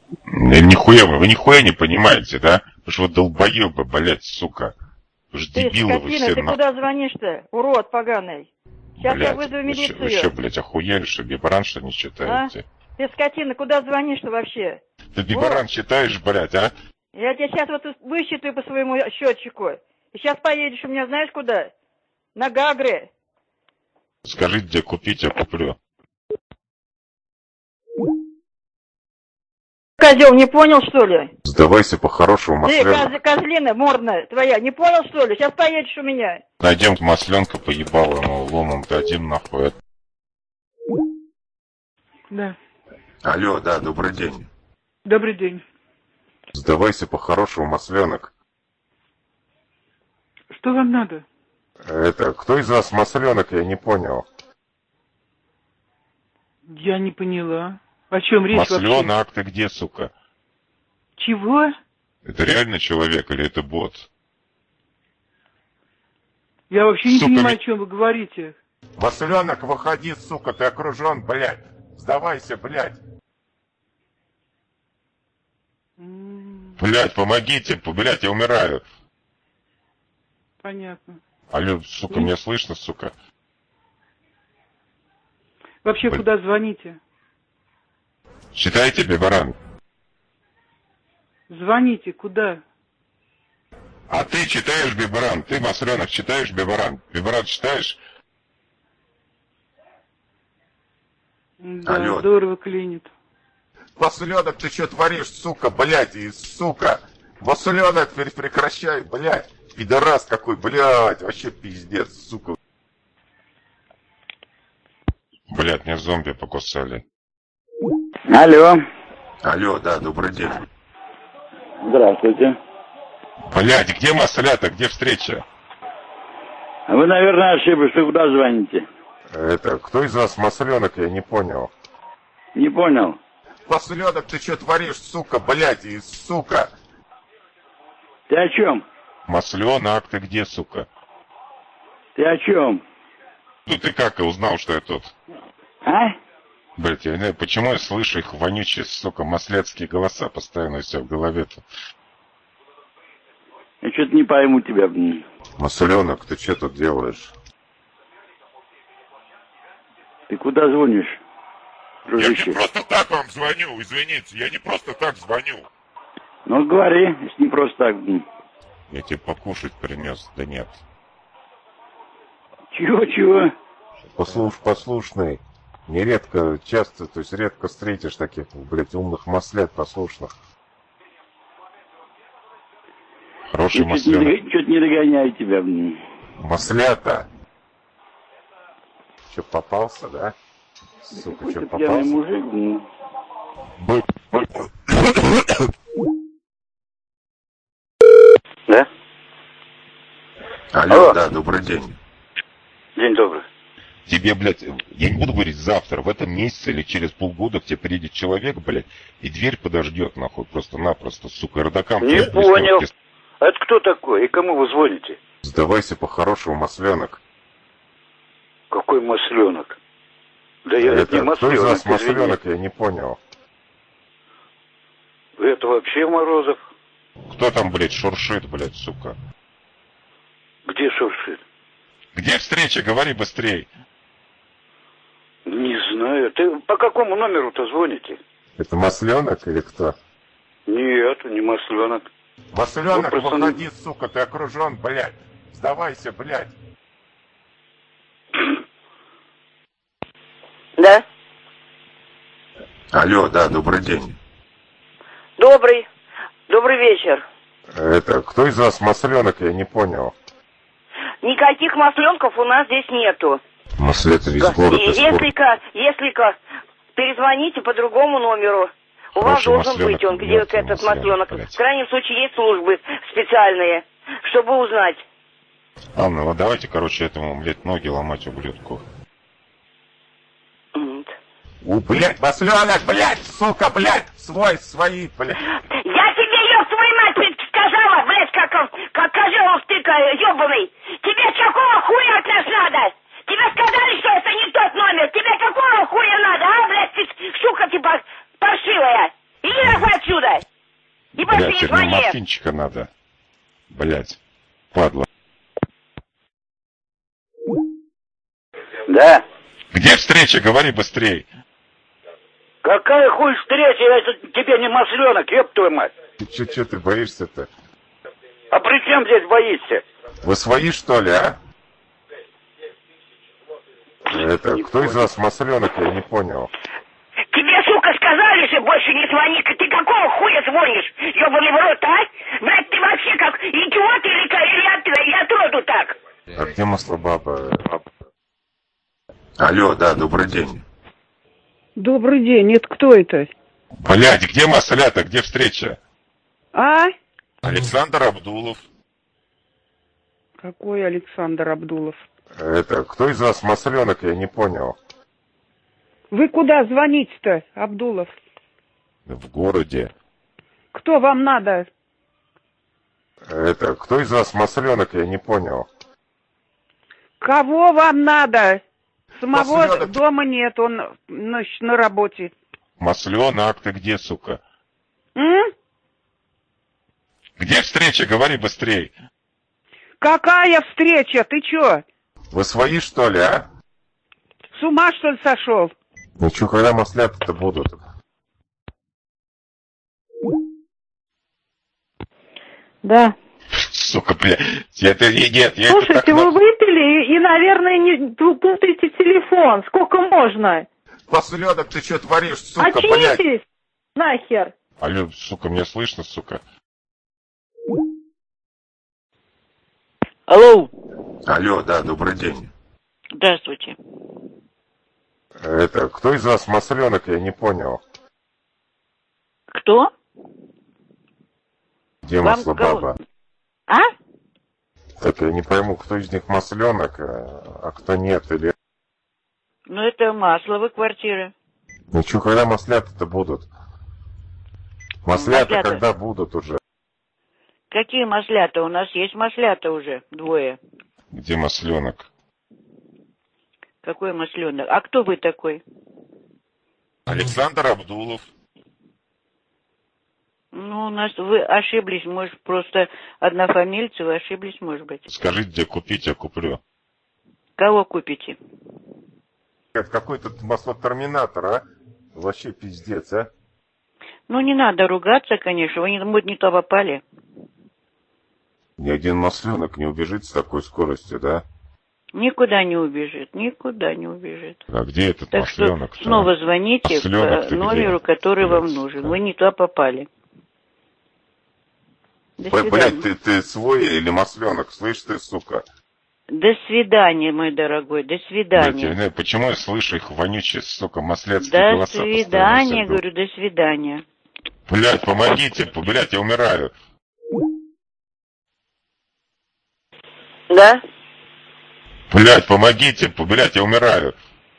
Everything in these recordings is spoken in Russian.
Вы нихуя не понимаете, да? Потому что вы долбоебы, блядь, сука. Вы же дебилы, вы все ты куда звонишь-то, урод поганый? Сейчас блядь, я вызову милицию. Вы что, блядь, охуели, что Бибаран, что не читаете? Ты скотина, куда звонишь-то вообще? Ты Бибаран читаешь, блядь, а? Я тебя сейчас вот высчитаю по своему счетчику. И сейчас поедешь у меня знаешь куда? На Гагры. Скажи, где купить, я куплю. Козел, не понял, что ли? Сдавайся по-хорошему, масленка. Ты, козлина мордная твоя, не понял, что ли? Сейчас поедешь у меня. Найдем масленка по ебалому ломом, дадим нахуй. Да. Алло, да, добрый день. Добрый день. Сдавайся по-хорошему, масленок. Что вам надо? Это, кто из вас масленок, я не понял. Я не поняла. О чем речь вообще? Масленок, ты где, сука? Чего? Это реально человек или это бот? Я вообще не понимаю, о чем вы говорите. Масленок, выходи, сука, ты окружен, блядь. Сдавайся, блядь. Блядь, помогите, блядь, я умираю. Понятно. Алло, сука, меня слышно, сука? Вообще, куда звоните? Читаете, Бибаран? Звоните, куда? А ты читаешь, Бибаран? Ты, масленок, читаешь, Бибаран? Бибаран читаешь? Да, алло. Здорово клинит. Масленок, ты что творишь, сука, блядь, и сука? Масленок, прекращай, блядь. Пидорас какой, блядь, вообще пиздец, сука. Блядь, меня зомби покусали. Алло. Алло, да, добрый день. Здравствуйте. Блядь, где маслята, где встреча? Вы, наверное, ошиблись, вы куда звоните? Это, кто из вас масленок, я не понял. Не понял. Масленок, ты что творишь, сука, блядь, и сука? Ты о чем? Масленок, ты где, сука? Ты о чем? Ну ты как узнал, что я тут? А? Блядь, я не знаю, почему я слышу их вонючие, сука, масляцкие голоса постоянно у себя в голове-то. Я что-то не пойму тебя. Масленок, ты что тут делаешь? Ты куда звонишь, дружище? Я не просто так вам звоню, извините, я не просто так звоню. Ну, говори, если не просто так. Я тебе покушать принес, да нет. Чего? Послушный. Нередко, часто, то есть редко встретишь таких, блядь, умных маслят послушных. Хороший масляк. Чё-то не догоняю тебя. Маслята. Че, попался, да? Сука, что, попался? Пьяный мужик. Да? Алло, да, добрый день. День добрый. Тебе, блядь, я не буду говорить завтра, в этом месяце или через полгода к тебе приедет человек, блядь, и дверь подождет, нахуй, просто-напросто, сука, родакам. Не понял. А это кто такой и кому вы звоните? Сдавайся по-хорошему, масленок. Какой масленок? Да я это не масленок. Кто из вас масленок, я не понял. Это вообще Морозов. Кто там, блядь, шуршит, блядь, сука? Где шуршит? Где встреча? Говори быстрей. Не знаю. Ты по какому номеру-то звоните? Это масленок или кто? Нет, не масленок. Масленок, просто... выходи, сука, ты окружен, блядь. Сдавайся, блядь. Да? Алло, да, добрый день. Добрый вечер. Это, кто из вас масленок, я не понял. Никаких масленков у нас здесь нету. Маслята весь город. Если-ка, перезвоните по другому номеру. У вас должен быть он, где этот масленок. В крайнем случае есть службы специальные, чтобы узнать. Ладно, вот давайте, короче, этому, блядь, ноги ломать, ублюдку. Блядь, масленок, блядь, сука, блядь, свои, блядь. Я тебе, ёб твою мать, сказала, блядь, как козёл втыка, ёбаный. Тебе какого хуя от нас надо? Тебе сказали, что это не тот номер. Тебе какого хуя надо, а, блядь, ты, сука, типа, паршивая. Иди нахуй блядь, теперь мне морфинчика надо. Блядь, падла. Да. Где встреча? Говори быстрей. Какая хуй встреча? Я тебе не масленок, ёб твою мать. Ты чё ты боишься-то? А при чем здесь боишься? Вы свои, что ли, а? Это, кто из вас масленок, я не понял. Тебе, сука, сказали, что больше не звони. Ты какого хуя звонишь? Ёбаный в рот, а? Блядь, ты вообще как идиот или отроду так? А где маслобаба? Алло, да, добрый день. Добрый день. Это кто это? Блядь, где маслята, где встреча? А? Александр Абдулов. Какой Александр Абдулов? Это, кто из вас масленок, я не понял. Вы куда звоните-то, Абдулов? В городе. Кто вам надо? Это, кто из вас масленок, я не понял. Кого вам надо? Самого Масленок. дома нет, он на работе. Масленок, ты где, сука? М? Где встреча? Говори быстрей. Какая встреча? Ты чё? Вы свои, что ли, а? С ума, что ли, сошел? Ну чё, когда маслята-то будут? Да. Сука, бля. Нет, я Слушайте, это так... вы выпили и, наверное, не путаете телефон. Сколько можно? Масленок, ты что творишь, сука, блядь? Очнитесь! Нахер! Алло, сука, мне слышно, сука? Алло. Алло, да, добрый день. Здравствуйте. Это, кто из вас масленок, я не понял. Кто? Где Вам маслобаба? А? Так я не пойму, кто из них масленок, а кто нет, или... Ну, это Масловы квартиры. Ну чё, когда маслята-то будут? Маслята Маслята. когда будут уже? Какие маслята? У нас есть маслята уже, двое. Где масленок? Какой масленок? А кто вы такой? Александр Абдулов. Ну, у нас вы ошиблись, может, просто однофамильцы, вы ошиблись, может быть. Скажите, где купить, я куплю. Кого купите? Это какой-то маслотерминатор, а? Вообще пиздец, а? Ну, не надо ругаться, конечно, вы не то попали. Ни один масленок не убежит с такой скоростью, да? Никуда не убежит, никуда не убежит. А где этот Так масленок? что снова звоните Масленок по номеру, который вам нужен. Вы не туда попали. До Ой, свидания. блядь, ты свой или масленок? Слышь ты, сука? До свидания, мой дорогой, до свидания. Блядь, почему я слышу их вонючие, сука, масляцкие До голоса? свидания, говорю, до свидания. Блядь, помогите, блядь, я умираю. Да? Блядь, помогите, блядь, я умираю.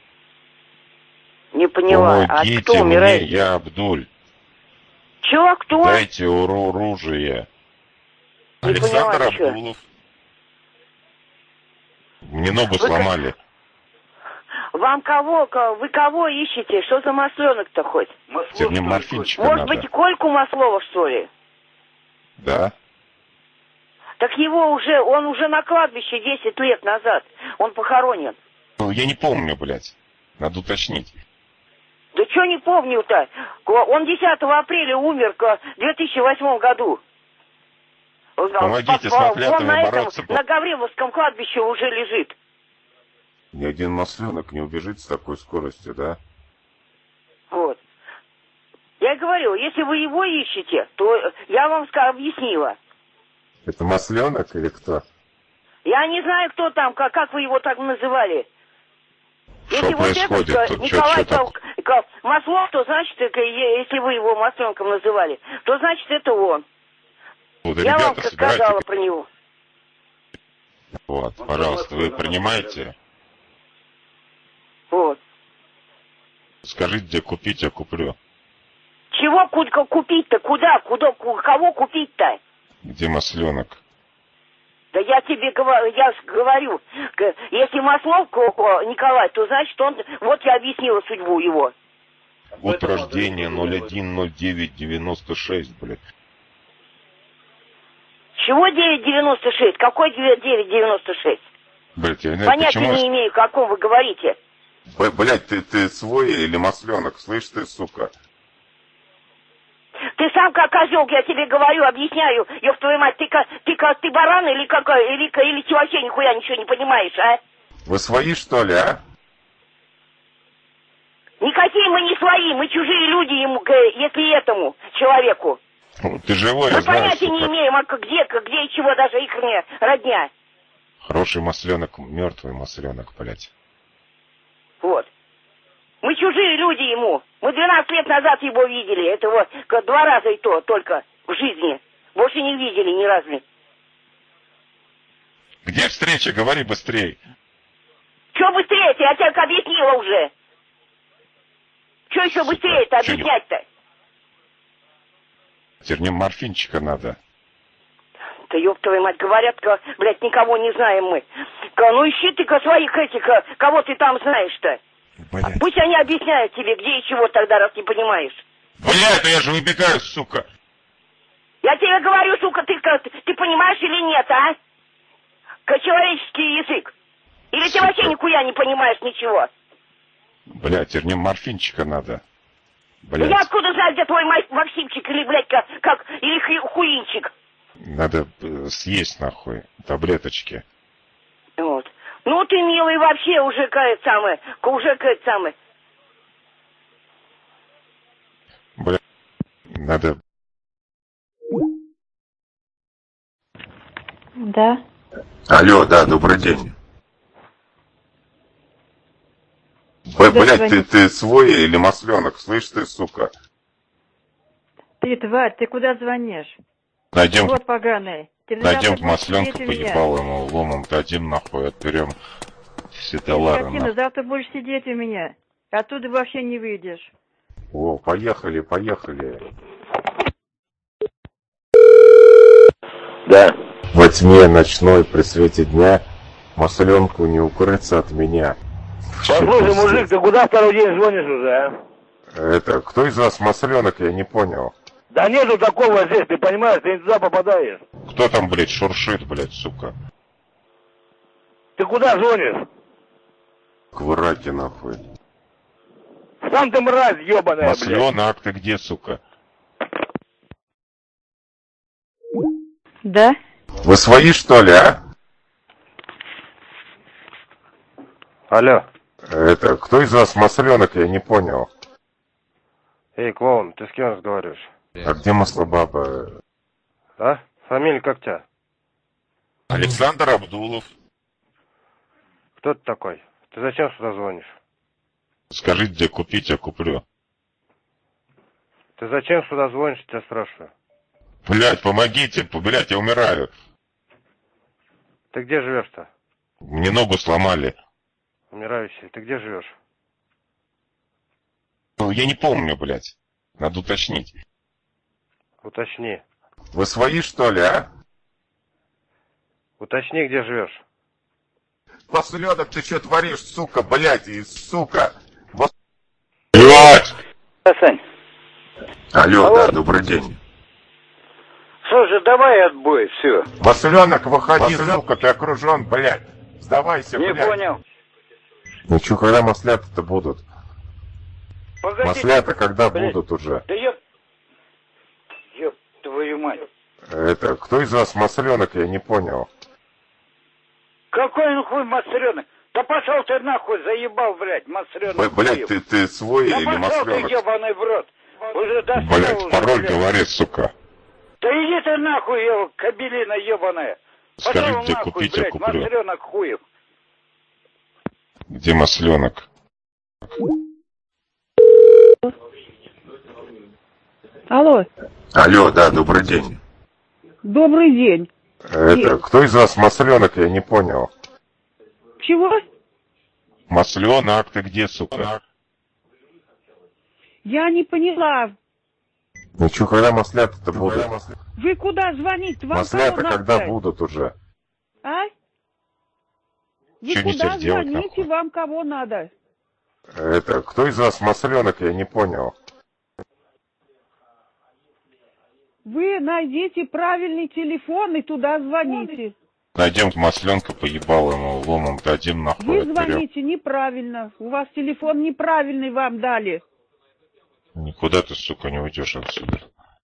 Не поняла. Помогите А кто умирает? мне, я Абдуль. Чего, кто? Дайте оружие. Не Александр поняла, чё? Абдулов. Мне ногу Вы сломали. Вам кого? Вы кого ищете? Что за масленок-то хоть? Тебе мне морфинчика Может надо. быть, Кольку Маслова, что ли? Да? Так он уже на кладбище 10 лет назад. Он похоронен. Ну, я не помню, блядь. Надо уточнить. Да что не помню-то? Он 10 апреля умер в 2008 году. Помогите с маслятами бороться. На Гавриловском кладбище уже лежит. Ни один масленок не убежит с такой скоростью, да? Вот. Я и говорю, если вы его ищете, то я вам объяснила. Это масленок или кто? Я не знаю, кто там, как вы его так называли. Что Если происходит? вот этот Тут Николай чё Маслов, то значит, если вы его масленком называли, то значит это он. Вот, Я вам ребята, сказала собирайте. про него. Вот, пожалуйста, вы принимаете? Вот. Скажите, где купить, я куплю. Чего купить-то? Куда? Кого купить-то? Где масленок? Да я тебе говорю, если Маслов Николай, то значит он... Вот я объяснила судьбу его. Год рождения 010996, блядь. Чего 9,96? Какой 9,96? Блядь, я не знаю, Понятия почему... не имею, о ком вы говорите. Блядь, ты свой или масленок, слышь ты, сука? Ты сам как козел, я тебе говорю, объясняю, ёб твою мать, ты баран или какой, или ты вообще нихуя ничего не понимаешь, а? Вы свои, что ли, а? Никакие мы не свои, мы чужие люди ему, если этому человеку. Ты живой, Мы я знаю, понятия не сука. имеем, а где и чего даже их родня. Хороший масленок, мертвый масленок, блядь. Вот. Мы чужие люди ему. Мы 12 лет назад его видели. Это вот 2 раза и то только в жизни. Больше не видели ни разу. Где встреча? Говори быстрей. Че быстрее-то? Я тебе объяснила уже. Че еще быстрее-то объяснять-то? Теперь мне морфинчика надо. Да ёб твою мать, говорят, блядь, никого не знаем мы. Ну ищи ты-ка своих этих, кого ты там знаешь-то. Блядь. Пусть они объясняют тебе, где и чего тогда, раз не понимаешь. Блядь, ну я же выбегаю, сука. Я тебе говорю, сука, ты понимаешь или нет, а? Человеческий язык. Или ты Сука. вообще нихуя не понимаешь ничего? Блядь, теперь мне морфинчика надо. Да Блядь. я откуда знаю, где твой Максимчик или, блядь, или хуинчик? Надо съесть, нахуй, таблеточки. Вот. Ну ты, милый, вообще уже какая-то самая. Блядь, надо... Да. Алло, да, добрый день. Блядь, ты свой или масленок, слышь ты, сука? Ты, тварь, ты куда звонишь? Найдем Вот поганый. масленка по ебалому ломом, дадим нахуй, отберем все товары. Скотина, завтра будешь сидеть у меня. Оттуда вообще не выйдешь. О, поехали. Да. Во тьме ночной при свете дня масленку не укрыться от меня. Послушай, мужик, ты куда второй день звонишь уже, а? Это кто из вас масленок, я не понял. Да нету такого здесь, ты понимаешь, ты не туда попадаешь. Кто там, блядь, шуршит, блядь, сука? Ты куда звонишь? К враке, нахуй. Сам ты мразь, ебаная, блядь. Масленок, ты где, сука? Да? Вы свои, что ли, а? Алло. Это кто из вас масленок, я не понял. Эй, клоун, ты с кем разговариваешь? А где маслобаба? А? Фамилия как тебя? Александр Абдулов. Кто ты такой? Ты зачем сюда звонишь? Скажите, где купить, я куплю. Ты зачем сюда звонишь, я тебя спрашиваю? Блядь, помогите, блядь, я умираю. Ты где живешь-то? Мне ногу сломали. Умирающий, ты где живешь? Ну, я не помню, блядь. Надо уточнить. Уточни. Вы свои, что ли, а? Уточни, где живешь. Масленок, ты что творишь, сука, блядь, и сука. Блядь! Сань. Алло, да, добрый день. Слушай, давай отбой, все. Масленок, выходи, сука, ты окружен, блядь. Сдавайся, Не блядь. понял. Ну чё, когда маслята-то будут? Погоди. Маслята когда Блядь. будут уже? Да ёб твою мать. Это кто из вас масленок, я не понял. Какой нахуй масленок? Да пошел ты нахуй, заебал, блядь, масленок. Блядь, ты свой да или пошел ты, масленок? ебаный в рот. Уже достал Блядь, уже, пароль блядь. говори, сука. Да иди ты нахуй, кабелина ебаная. Скажи, Пошел где нахуй, купить, я блядь, куплю. масленок хуев. Где масленок? Алло, Алло, да, добрый день. добрый день. Это кто из вас масленок, я не понял. Чего? Масленок, ты где, сука? Я не поняла. Ну чё, когда маслята-то будут? Вы куда звонить? Вам Маслята кого когда надо? будут уже? А? Вы Чё мне куда теперь делать, звоните? нахуй? Вам кого надо? Это кто из вас масленок, я не понял. Вы найдите правильный телефон и туда звоните. Найдем масленка, поебал ему ломом, дадим нахуй. Вы отберем. звоните неправильно. У вас телефон неправильный вам дали. Никуда ты, сука, не уйдешь отсюда.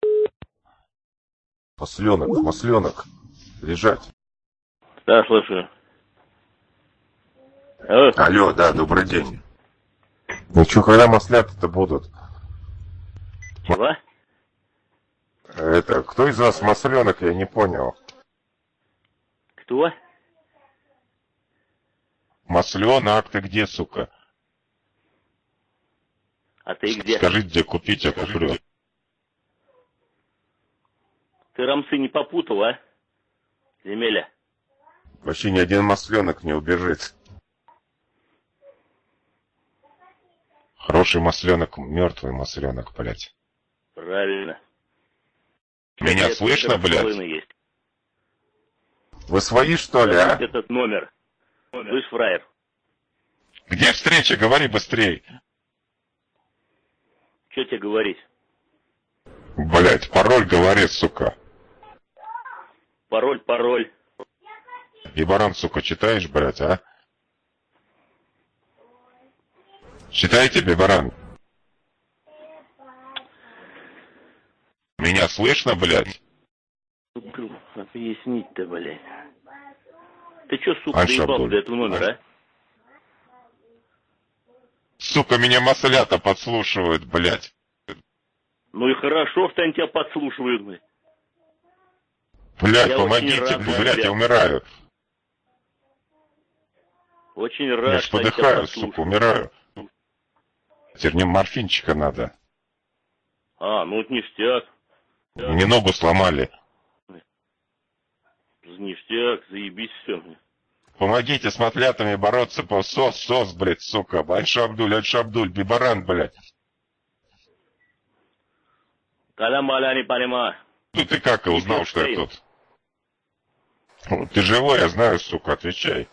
Масленок, лежать. Да, слушаю. Алло, да, добрый день. Ну что, когда маслята-то будут? Чего? Это, кто из вас масленок, я не понял. Кто? Масленок, ты где, сука? А ты где? Скажи, где купить, я куплю. Ты рамсы не попутал, а? Земеля. Вообще ни один масленок не убежит. Хороший масленок, мертвый масленок, блядь. Правильно. Меня слышно, блядь? Есть. Вы свои, что ли, а? Этот номер. Вы ж фраер. Где встреча? Говори быстрей. Что тебе говорить? Блядь, пароль говори, сука. Пароль. Ебаран, сука, читаешь, блядь, а? Читайте, Бибаран. Меня слышно, блядь? Объяснить-то, блядь. Ты чё, сука, Анша доебал Абдуль. до этого номера, а? Сука, меня маслята подслушивают, блядь. Ну и хорошо, что они тебя подслушивают, блядь. Блядь, Я помогите, очень рад, блядь, ребят. я умираю. Очень рад, Я ж что они тебя подыхаю, подслушивают. сука, умираю. Теперь мне морфинчика надо. А, ну это ништяк. Мне ногу сломали. Ништяк, заебись все. Помогите с маслятами бороться по сос, блядь, сука. Анша Абдуль, Бибаран, блядь. Каля-маля, не понимаю. Ну ты как и узнал, что я тут? Ну, ты живой, я знаю, сука, отвечай.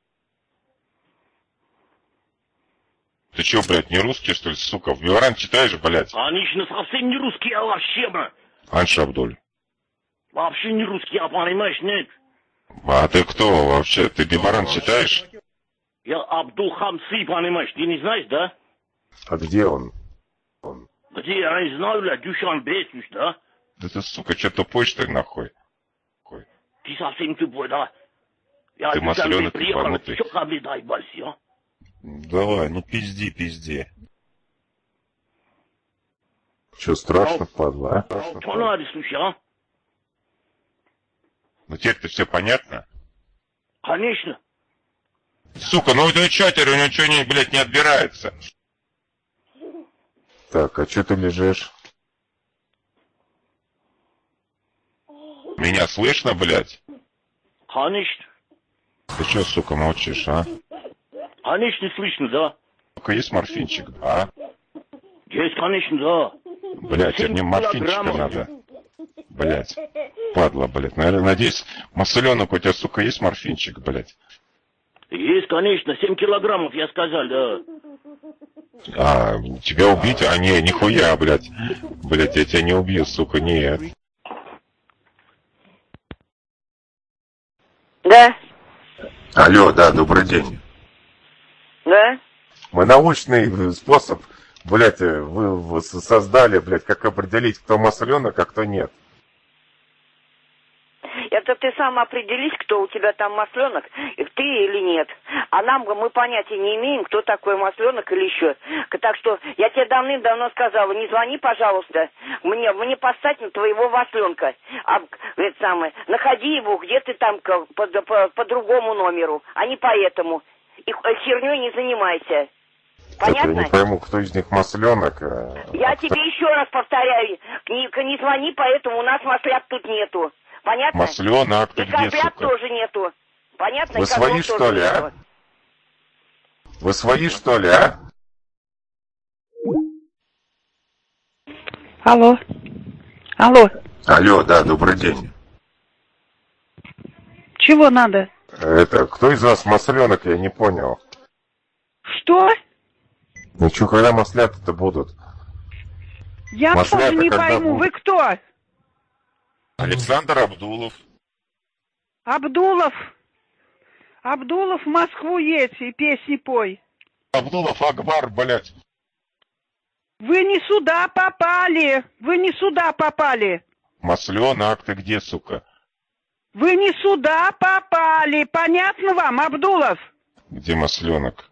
Ты чё, блядь, не русский, что ли, сука? В Бибаран читаешь, блядь? Они же совсем не русские, а вообще, бля. Анша Абдуль. Вообще не русские, а понимаешь, нет? А ты кто вообще? Ты Бибаран читаешь? Я Абдул Хамси, понимаешь, ты не знаешь, да? А где он? Где, я не знаю, бля, Дюшанбе, слышь, да? Да ты, сука, чё тупой, что ли, нахуй? Ты совсем тупой, да? Я Ты в Дюшанбе маслёный, приехал, ебанутый. чё ко мне доебался, а? Давай, ну пизди. Чё, страшно, падла, а? Что надо, слушай, а? Ну теперь-то все понятно? Конечно. Сука, ну это чё теперь, у него чё, блядь, не отбирается? Так, а чё ты лежишь? Меня слышно, блядь? Конечно. Ты чё, сука, молчишь, а? Конечно, слышно, да? Сука, есть морфинчик, да? Есть, конечно, да. Блядь, тебе мне морфинчика надо. Блядь. Падла, блядь. Наверное, надеюсь, масленок у тебя, сука, есть морфинчик, блядь? Есть, конечно, 7 килограммов, я сказал, да. А, тебя убить? А, не, нихуя, блядь. Блядь, я тебя не убью, сука, нет. Да, Алло, да, добрый день. да. Мы научный способ, блядь, вы создали, блядь, как определить, кто масленок, а кто нет. Это ты сам определись, кто у тебя там масленок, ты или нет. А нам, мы понятия не имеем, кто такой масленок или еще. Так что я тебе давным-давно сказала, не звони, пожалуйста, мне поставь на твоего масленка. А это самое, находи его, где ты там по другому номеру, а не по этому. И херней не занимайся. Понятно? Я не пойму, кто из них масленок. Я тебе еще раз повторяю, не звони, поэтому у нас маслят тут нету. Понятно? Масленок, ты и где, козлят сука? тоже нету. Понятно? Вы И козлов свои, тоже что ли, нету. а? Вы свои, что ли, а? Алло. Алло, да, добрый день. Чего надо? Это, кто из вас масленок, я не понял. Что? Ну что, когда маслята-то будут? Я Маслята тоже не когда пойму, будут? вы кто? Александр Абдулов. Абдулов в Москву едь и песни пой. Абдулов Акбар, блядь. Вы не сюда попали. Масленок, ты где, сука? Вы не сюда попали. Понятно вам, Абдулов? Где масленок?